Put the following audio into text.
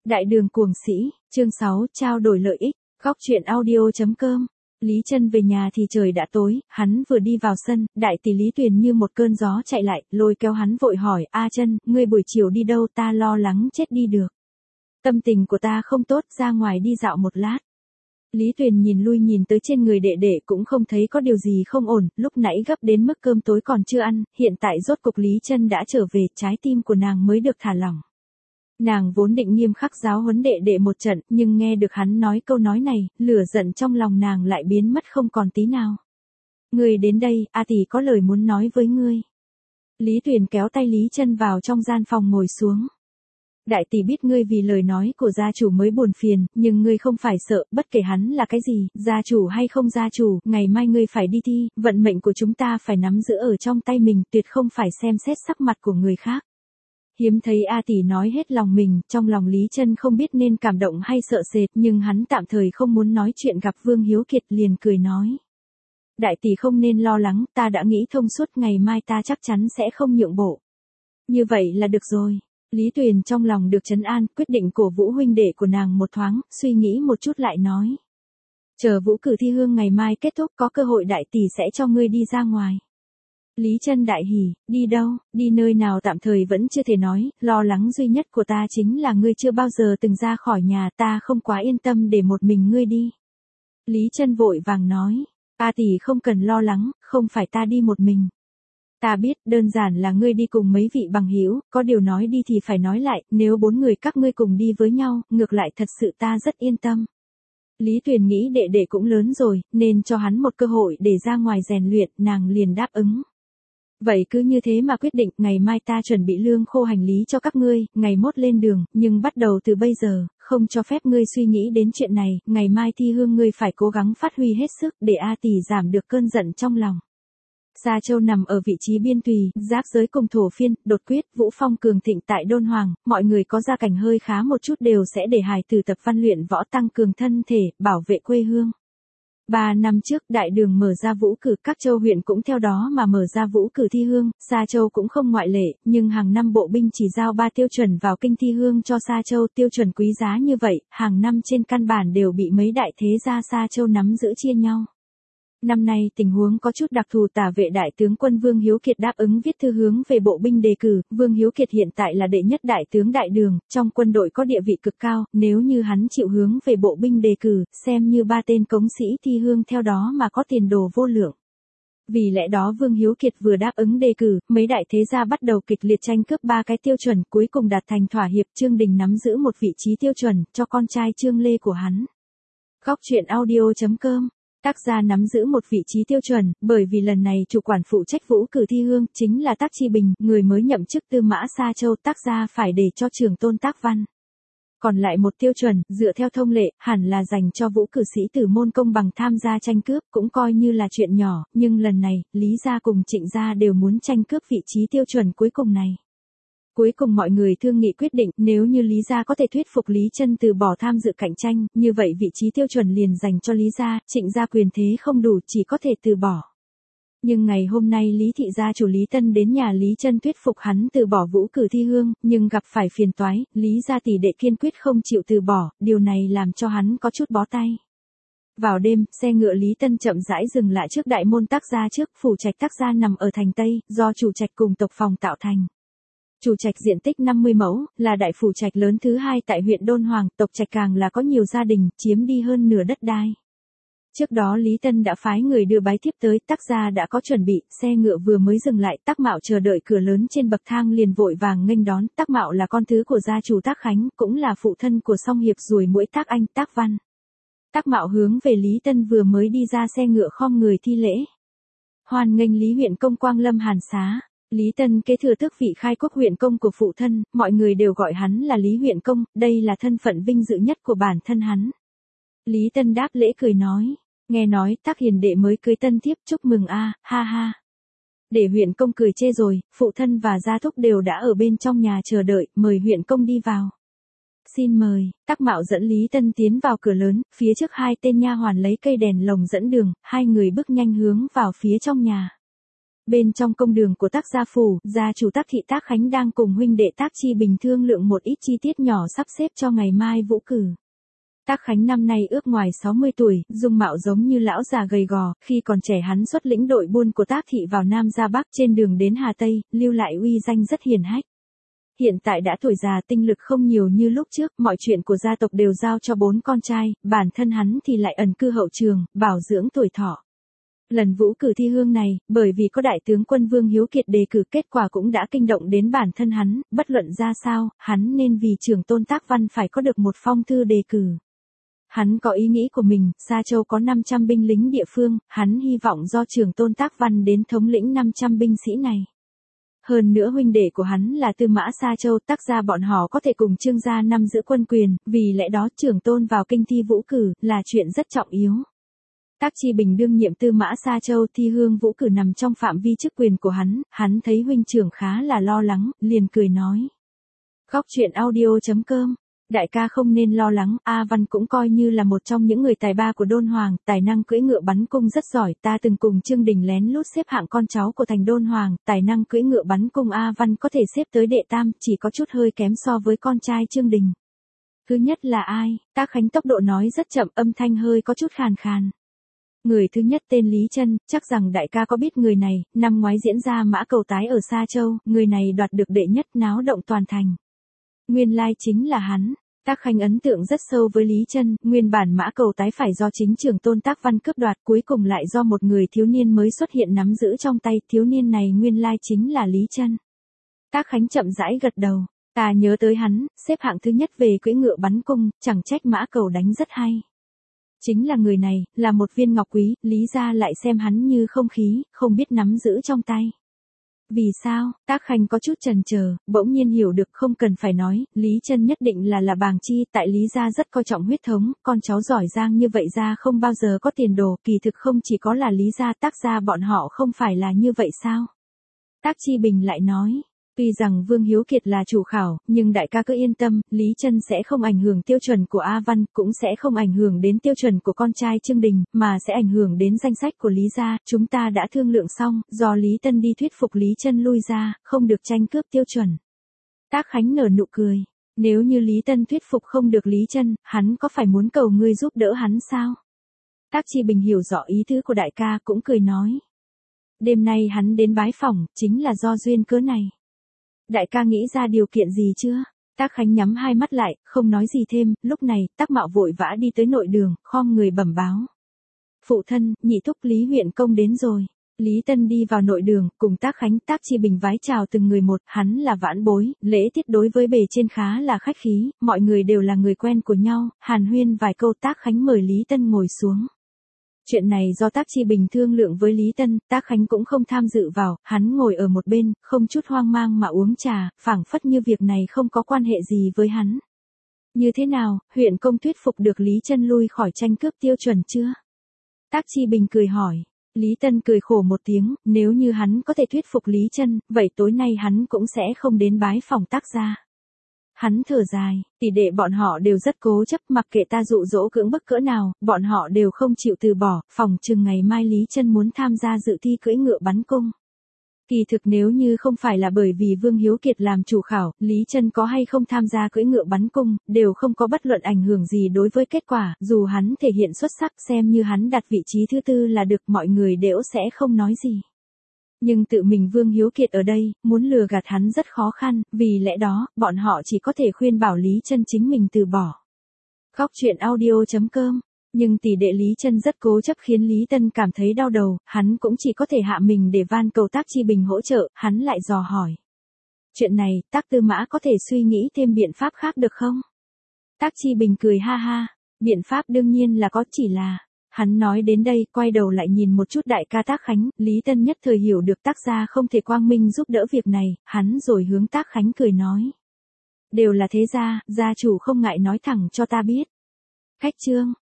Đại đường cuồng sĩ, chương 6, trao đổi lợi ích, góc truyện audio.com. Lý Chân về nhà thì trời đã tối, hắn vừa đi vào sân, đại tỷ Lý Tuyền như một cơn gió chạy lại, lôi kéo hắn vội hỏi, A Chân, ngươi buổi chiều đi đâu, ta lo lắng chết đi được. Tâm tình của ta không tốt, ra ngoài đi dạo một lát. Lý Tuyền nhìn lui nhìn tới trên người đệ đệ cũng không thấy có điều gì không ổn, lúc nãy gấp đến mức cơm tối còn chưa ăn, hiện tại rốt cục Lý Chân đã trở về, trái tim của nàng mới được thả lỏng. Nàng vốn định nghiêm khắc giáo huấn đệ đệ một trận, nhưng nghe được hắn nói câu nói này, lửa giận trong lòng nàng lại biến mất không còn tí nào. Ngươi đến đây, A tỷ có lời muốn nói với ngươi. Lý Tuyền kéo tay Lý Chân vào trong gian phòng ngồi xuống. Đại tỷ biết ngươi vì lời nói của gia chủ mới buồn phiền, nhưng ngươi không phải sợ, bất kể hắn là cái gì, gia chủ hay không gia chủ, ngày mai ngươi phải đi thi, vận mệnh của chúng ta phải nắm giữ ở trong tay mình, tuyệt không phải xem xét sắc mặt của người khác. Hiếm thấy A tỷ nói hết lòng mình, trong lòng Lý Chân không biết nên cảm động hay sợ sệt, nhưng hắn tạm thời không muốn nói chuyện gặp Vương Hiếu Kiệt liền cười nói. Đại tỷ không nên lo lắng, ta đã nghĩ thông suốt, ngày mai ta chắc chắn sẽ không nhượng bộ. Như vậy là được rồi. Lý Tuyền trong lòng được trấn an, quyết định cổ vũ huynh đệ của nàng một thoáng, suy nghĩ một chút lại nói. Chờ vũ cử thi hương ngày mai kết thúc có cơ hội đại tỷ sẽ cho ngươi đi ra ngoài. Lý Chân đại hỉ, đi đâu, đi nơi nào tạm thời vẫn chưa thể nói, lo lắng duy nhất của ta chính là ngươi chưa bao giờ từng ra khỏi nhà, ta không quá yên tâm để một mình ngươi đi. Lý Chân vội vàng nói, A tỷ không cần lo lắng, không phải ta đi một mình. Ta biết, đơn giản là ngươi đi cùng mấy vị bằng hữu, có điều nói đi thì phải nói lại, nếu 4 người các ngươi cùng đi với nhau, ngược lại thật sự ta rất yên tâm. Lý Tuyền nghĩ đệ đệ cũng lớn rồi, nên cho hắn một cơ hội để ra ngoài rèn luyện, nàng liền đáp ứng. Vậy cứ như thế mà quyết định, ngày mai ta chuẩn bị lương khô hành lý cho các ngươi, ngày mốt lên đường, nhưng bắt đầu từ bây giờ, không cho phép ngươi suy nghĩ đến chuyện này, ngày mai thi hương ngươi phải cố gắng phát huy hết sức để A tỷ giảm được cơn giận trong lòng. Sa Châu nằm ở vị trí biên tùy, giáp giới cùng Thổ Phiên, đột quyết, Vũ Phong cường thịnh tại Đôn Hoàng, mọi người có gia cảnh hơi khá một chút đều sẽ để hài tử tập văn luyện võ tăng cường thân thể, bảo vệ quê hương. 3 năm trước, đại đường mở ra vũ cử, các châu huyện cũng theo đó mà mở ra vũ cử thi hương, Sa Châu cũng không ngoại lệ, nhưng hàng năm bộ binh chỉ giao 3 tiêu chuẩn vào kinh thi hương cho Sa Châu, tiêu chuẩn quý giá như vậy, hàng năm trên căn bản đều bị mấy đại thế gia Sa Châu nắm giữ chia nhau. Năm nay tình huống có chút đặc thù, tả vệ đại tướng quân Vương Hiếu Kiệt đáp ứng viết thư hướng về bộ binh đề cử, Vương Hiếu Kiệt hiện tại là đệ nhất đại tướng đại đường, trong quân đội có địa vị cực cao, nếu như hắn chịu hướng về bộ binh đề cử, xem như 3 tên cống sĩ thi hương theo đó mà có tiền đồ vô lượng. Vì lẽ đó Vương Hiếu Kiệt vừa đáp ứng đề cử, mấy đại thế gia bắt đầu kịch liệt tranh cướp 3 cái tiêu chuẩn, cuối cùng đạt thành thỏa hiệp, Trương Đình nắm giữ một vị trí tiêu chuẩn, cho con trai Trương Lê của hắn. Góc truyện audio.com. Tác gia nắm giữ một vị trí tiêu chuẩn, bởi vì lần này chủ quản phụ trách vũ cử thi hương chính là Tác Chi Bình, người mới nhậm chức Tư Mã Sa Châu, tác gia phải để cho Trường Tôn Tác Văn. Còn lại một tiêu chuẩn, dựa theo thông lệ, hẳn là dành cho vũ cử sĩ tử môn công bằng tham gia tranh cướp, cũng coi như là chuyện nhỏ, nhưng lần này, Lý gia cùng Trịnh gia đều muốn tranh cướp vị trí tiêu chuẩn cuối cùng này. Cuối cùng mọi người thương nghị quyết định, nếu như Lý gia có thể thuyết phục Lý Chân từ bỏ tham dự cạnh tranh, như vậy vị trí tiêu chuẩn liền dành cho Lý gia, Trịnh gia quyền thế không đủ, chỉ có thể từ bỏ. Nhưng ngày hôm nay Lý thị gia chủ Lý Tân đến nhà Lý Chân thuyết phục hắn từ bỏ vũ cử thi hương, nhưng gặp phải phiền toái, Lý gia tỷ đệ kiên quyết không chịu từ bỏ, điều này làm cho hắn có chút bó tay. Vào đêm, xe ngựa Lý Tân chậm rãi dừng lại trước đại môn Tác gia trước, phủ trạch Tác gia nằm ở thành Tây, do chủ trạch cùng tộc phòng tạo thành. Chủ trạch diện tích 50 mẫu, là đại phủ trạch lớn thứ 2 tại huyện Đôn Hoàng, tộc trạch càng là có nhiều gia đình, chiếm đi hơn nửa đất đai. Trước đó Lý Tân đã phái người đưa bái thiếp tới, Tác gia đã có chuẩn bị, xe ngựa vừa mới dừng lại, Tác Mạo chờ đợi cửa lớn trên bậc thang liền vội vàng nghênh đón, Tác Mạo là con thứ của gia chủ Tác Khánh, cũng là phụ thân của song hiệp ruồi muỗi Tác Anh, Tác Văn. Tác Mạo hướng về Lý Tân vừa mới đi ra xe ngựa khom người thi lễ. Hoan nghênh Lý huyện công Quang Lâm Hàn Xá. Lý Tân kế thừa tước vị khai quốc huyện công của phụ thân, mọi người đều gọi hắn là Lý huyện công, đây là thân phận vinh dự nhất của bản thân hắn. Lý Tân đáp lễ cười nói, nghe nói Tác hiền đệ mới cưới tân thiếp, chúc mừng a, ha ha. Để huyện công cười chê rồi, phụ thân và gia thúc đều đã ở bên trong nhà chờ đợi, mời huyện công đi vào. Xin mời, Tác Mạo dẫn Lý Tân tiến vào cửa lớn, phía trước 2 tên nha hoàn lấy cây đèn lồng dẫn đường, 2 người bước nhanh hướng vào phía trong nhà. Bên trong công đường của Tác gia phủ, gia chủ Tác thị Tác Khánh đang cùng huynh đệ Tác Chi Bình thương lượng một ít chi tiết nhỏ sắp xếp cho ngày mai vũ cử. Tác Khánh năm nay ước ngoài 60 tuổi, dung mạo giống như lão già gầy gò, khi còn trẻ hắn xuất lĩnh đội buôn của Tác thị vào Nam ra Bắc trên đường đến Hà Tây, lưu lại uy danh rất hiển hách. Hiện tại đã tuổi già tinh lực không nhiều như lúc trước, mọi chuyện của gia tộc đều giao cho 4 con trai, bản thân hắn thì lại ẩn cư hậu trường, bảo dưỡng tuổi thọ. Lần vũ cử thi hương này, bởi vì có đại tướng quân Vương Hiếu Kiệt đề cử, kết quả cũng đã kinh động đến bản thân hắn, bất luận ra sao, hắn nên vì trưởng tôn Tác Văn phải có được một phong thư đề cử. Hắn có ý nghĩ của mình, Sa Châu có 500 binh lính địa phương, hắn hy vọng do trưởng tôn Tác Văn đến thống lĩnh 500 binh sĩ này. Hơn nữa huynh đệ của hắn là Tư Mã Sa Châu, Tác gia bọn họ có thể cùng Trương gia năm giữ quân quyền, vì lẽ đó trưởng tôn vào kinh thi vũ cử, là chuyện rất trọng yếu. Tác Chi Bình đương nhiệm Tư Mã Sa Châu, thi hương vũ cử nằm trong phạm vi chức quyền của hắn thấy huynh trưởng khá là lo lắng, liền cười nói. Góc truyện audio.com, đại ca không nên lo lắng, A Văn cũng coi như là một trong những người tài ba của Đôn Hoàng, tài năng cưỡi ngựa bắn cung rất giỏi, ta từng cùng Trương Đình lén lút xếp hạng con cháu của thành Đôn Hoàng, tài năng cưỡi ngựa bắn cung A Văn có thể xếp tới đệ tam, chỉ có chút hơi kém so với con trai Trương Đình. Thứ nhất là ai? Tác Khánh tốc độ nói rất chậm, âm thanh hơi có chút khàn khàn. Người thứ nhất tên Lý Chân, chắc rằng đại ca có biết người này, năm ngoái diễn ra mã cầu tái ở Sa Châu, người này đoạt được đệ nhất, náo động toàn thành. Nguyên lai chính là hắn. Tác Khánh ấn tượng rất sâu với Lý Chân, nguyên bản mã cầu tái phải do chính trưởng tôn Tác Văn cướp đoạt, cuối cùng lại do một người thiếu niên mới xuất hiện nắm giữ trong tay, thiếu niên này nguyên lai chính là Lý Chân. Tác Khánh chậm rãi gật đầu, ta nhớ tới hắn, xếp hạng thứ nhất về cưỡi ngựa bắn cung, chẳng trách mã cầu đánh rất hay. Chính là người này, là một viên ngọc quý, Lý gia lại xem hắn như không khí, không biết nắm giữ trong tay. Vì sao? Tác Khanh có chút chần chờ, bỗng nhiên hiểu được, không cần phải nói, Lý Chân nhất định là bàng chi, tại Lý gia rất coi trọng huyết thống, con cháu giỏi giang như vậy ra không bao giờ có tiền đồ, kỳ thực không chỉ có là Lý gia, Tác gia bọn họ không phải là như vậy sao? Tác Chi Bình lại nói, tuy rằng Vương Hiếu Kiệt là chủ khảo, nhưng đại ca cứ yên tâm, Lý Chân sẽ không ảnh hưởng tiêu chuẩn của A Văn, cũng sẽ không ảnh hưởng đến tiêu chuẩn của con trai Trương Đình, mà sẽ ảnh hưởng đến danh sách của Lý gia, chúng ta đã thương lượng xong, do Lý Tân đi thuyết phục Lý Chân lui ra, không được tranh cướp tiêu chuẩn. Tác Khánh nở nụ cười, nếu như Lý Tân thuyết phục không được Lý Chân, hắn có phải muốn cầu ngươi giúp đỡ hắn sao? Tác Chi Bình hiểu rõ ý tứ của đại ca, cũng cười nói. Đêm nay hắn đến bái phỏng, chính là do duyên cớ này. Đại ca nghĩ ra điều kiện gì chưa? Tác Khánh nhắm hai mắt lại, không nói gì thêm, lúc này, Tác Mạo vội vã đi tới nội đường, khom người bẩm báo. Phụ thân, nhị thúc Lý huyện công đến rồi. Lý Tân đi vào nội đường, cùng Tác Khánh, Tác Chi Bình vái chào từng người một, hắn là vãn bối, lễ tiết đối với bề trên khá là khách khí, mọi người đều là người quen của nhau, hàn huyên vài câu. Tác Khánh mời Lý Tân ngồi xuống. Chuyện này do Tác Chi Bình thương lượng với Lý Tân, Tác Khánh cũng không tham dự vào, hắn ngồi ở một bên, không chút hoang mang mà uống trà, phảng phất như việc này không có quan hệ gì với hắn. Như thế nào, huyện công thuyết phục được Lý Chân lui khỏi tranh cướp tiêu chuẩn chưa? Tác Chi Bình cười hỏi. Lý Tân cười khổ một tiếng, nếu như hắn có thể thuyết phục Lý Chân, vậy tối nay hắn cũng sẽ không đến bái phòng Tác gia. Hắn thở dài, tỷ đệ bọn họ đều rất cố chấp, mặc kệ ta dụ dỗ cưỡng bức cỡ nào, bọn họ đều không chịu từ bỏ, phòng chừng ngày mai Lý Chân muốn tham gia dự thi cưỡi ngựa bắn cung. Kỳ thực nếu như không phải là bởi vì Vương Hiếu Kiệt làm chủ khảo, Lý Chân có hay không tham gia cưỡi ngựa bắn cung, đều không có bất luận ảnh hưởng gì đối với kết quả, dù hắn thể hiện xuất sắc, xem như hắn đặt vị trí thứ tư là được, mọi người đều sẽ không nói gì. Nhưng tự mình Vương Hiếu Kiệt ở đây, muốn lừa gạt hắn rất khó khăn, vì lẽ đó, bọn họ chỉ có thể khuyên bảo Lý Chân chính mình từ bỏ. Góc truyện audio.com, nhưng tỷ đệ Lý Chân rất cố chấp khiến Lý Tân cảm thấy đau đầu, hắn cũng chỉ có thể hạ mình để van cầu Tác Chi Bình hỗ trợ, hắn lại dò hỏi. Chuyện này, Tác Tư Mã có thể suy nghĩ thêm biện pháp khác được không? Tác Chi Bình cười ha ha, biện pháp đương nhiên là có, chỉ là... Hắn nói đến đây, quay đầu lại nhìn một chút đại ca Tác Khánh, Lý Tân nhất thời hiểu được Tác gia không thể quang minh giúp đỡ việc này, hắn rồi hướng Tác Khánh cười nói. Đều là thế gia, gia chủ không ngại nói thẳng cho ta biết. Khách trương,